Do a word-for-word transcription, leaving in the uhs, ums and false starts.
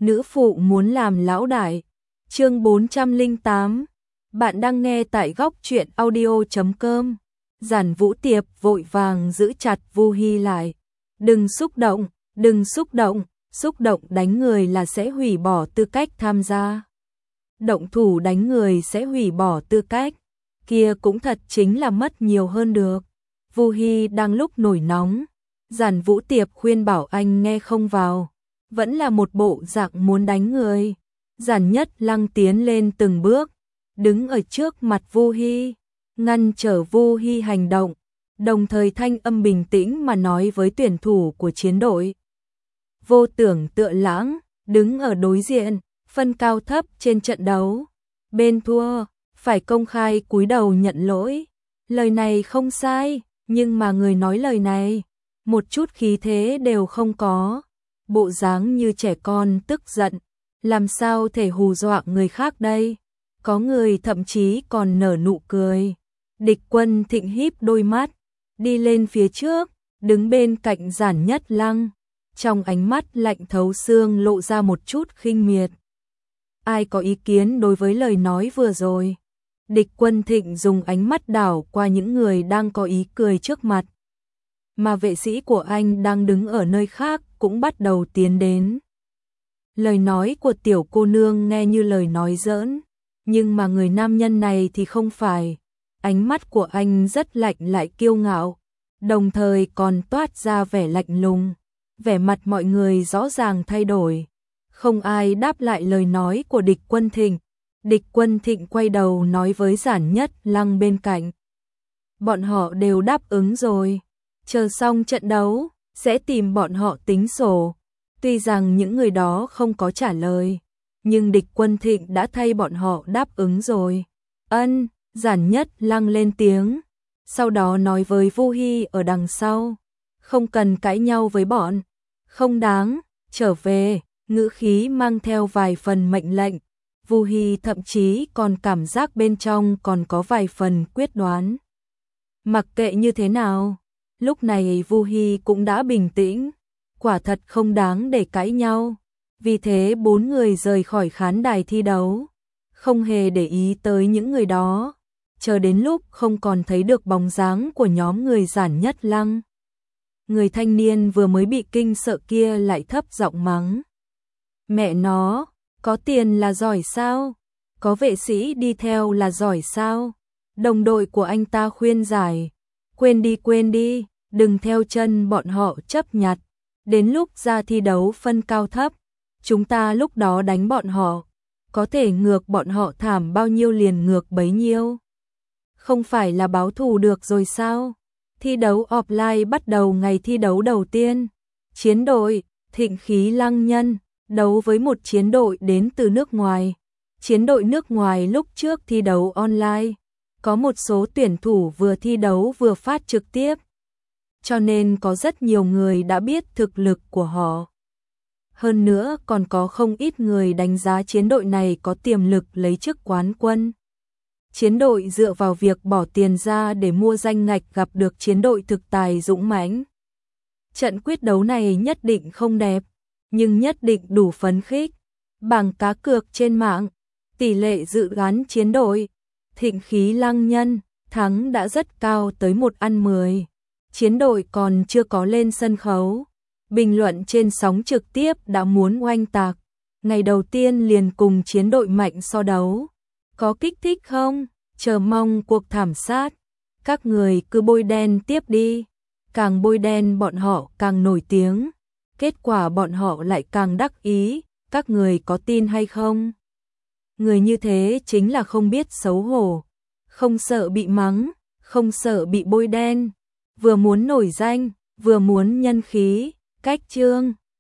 nữ phụ muốn làm lão đại. Chương bốn trăm lẻ tám. Bạn đang nghe tại góc truyện audio chấm com. Giản Vũ Tiệp vội vàng giữ chặt Vu Hi lại. Đừng xúc động, đừng xúc động, xúc động đánh người là sẽ hủy bỏ tư cách tham gia. Động thủ đánh người sẽ hủy bỏ tư cách, kia cũng thật chính là mất nhiều hơn được. Vu Hi đang lúc nổi nóng, Giản Vũ Tiệp khuyên bảo anh nghe không vào, vẫn là một bộ dạng muốn đánh người. Giản Nhất Lăng tiến lên từng bước, đứng ở trước mặt Vu Hi, ngăn trở Vu Hi hành động, đồng thời thanh âm bình tĩnh mà nói với tuyển thủ của chiến đội. Vô Tưởng Tựa Lãng, đứng ở đối diện, phân cao thấp trên trận đấu. Bên thua, phải công khai cúi đầu nhận lỗi. Lời này không sai, nhưng mà người nói lời này, một chút khí thế đều không có. Bộ dáng như trẻ con tức giận, làm sao thể hù dọa người khác đây. Có người thậm chí còn nở nụ cười. Địch Quân Thịnh híp đôi mắt, đi lên phía trước, đứng bên cạnh Giản Nhất Lăng. Trong ánh mắt lạnh thấu xương lộ ra một chút khinh miệt. Ai có ý kiến đối với lời nói vừa rồi? Địch Quân Thịnh dùng ánh mắt đảo qua những người đang có ý cười trước mặt. Mà vệ sĩ của anh đang đứng ở nơi khác cũng bắt đầu tiến đến. Lời nói của tiểu cô nương nghe như lời nói giỡn, nhưng mà người nam nhân này thì không phải. Ánh mắt của anh rất lạnh lại kiêu ngạo, đồng thời còn toát ra vẻ lạnh lùng. Vẻ mặt mọi người rõ ràng thay đổi. Không ai đáp lại lời nói của Địch Quân Thịnh. Địch Quân Thịnh quay đầu nói với Giản Nhất Lăng bên cạnh. Bọn họ đều đáp ứng rồi. Chờ xong trận đấu, sẽ tìm bọn họ tính sổ. Tuy rằng những người đó không có trả lời, nhưng Địch Quân Thịnh đã thay bọn họ đáp ứng rồi. Ân, Giản Nhất Lăng lên tiếng. Sau đó nói với Vu Hi ở đằng sau. Không cần cãi nhau với bọn. Không đáng, trở về, ngữ khí mang theo vài phần mệnh lệnh. Vu Hi thậm chí còn cảm giác bên trong còn có vài phần quyết đoán. Mặc kệ như thế nào, lúc này Vu Hi cũng đã bình tĩnh, quả thật không đáng để cãi nhau. Vì thế bốn người rời khỏi khán đài thi đấu, không hề để ý tới những người đó, chờ đến lúc không còn thấy được bóng dáng của nhóm người Giản Nhất Lăng. Người thanh niên vừa mới bị kinh sợ kia lại thấp giọng mắng. Mẹ nó, có tiền là giỏi sao? Có vệ sĩ đi theo là giỏi sao? Đồng đội của anh ta khuyên giải. Quên đi quên đi, đừng theo chân bọn họ chấp nhặt. Đến lúc ra thi đấu phân cao thấp, chúng ta lúc đó đánh bọn họ. Có thể ngược bọn họ thảm bao nhiêu liền ngược bấy nhiêu. Không phải là báo thù được rồi sao? Thi đấu offline bắt đầu ngày thi đấu đầu tiên. Chiến đội Thịnh Khí Lăng Nhân đấu với một chiến đội đến từ nước ngoài. Chiến đội nước ngoài lúc trước thi đấu online, có một số tuyển thủ vừa thi đấu vừa phát trực tiếp, cho nên có rất nhiều người đã biết thực lực của họ. Hơn nữa còn có không ít người đánh giá chiến đội này có tiềm lực lấy chức quán quân. Chiến đội dựa vào việc bỏ tiền ra để mua danh ngạch gặp được chiến đội thực tài dũng mãnh. Trận quyết đấu này nhất định không đẹp, nhưng nhất định đủ phấn khích. Bảng cá cược trên mạng, tỷ lệ dự đoán chiến đội Thịnh Khí Lăng Nhân thắng đã rất cao tới một ăn mười. Chiến đội còn chưa có lên sân khấu, bình luận trên sóng trực tiếp đã muốn oanh tạc. Ngày đầu tiên liền cùng chiến đội mạnh so đấu. Có kích thích không? Chờ mong cuộc thảm sát. Các người cứ bôi đen tiếp đi. Càng bôi đen bọn họ càng nổi tiếng. Kết quả bọn họ lại càng đắc ý. Các người có tin hay không? Người như thế chính là không biết xấu hổ. Không sợ bị mắng, không sợ bị bôi đen. Vừa muốn nổi danh, vừa muốn nhân khí. Cách chương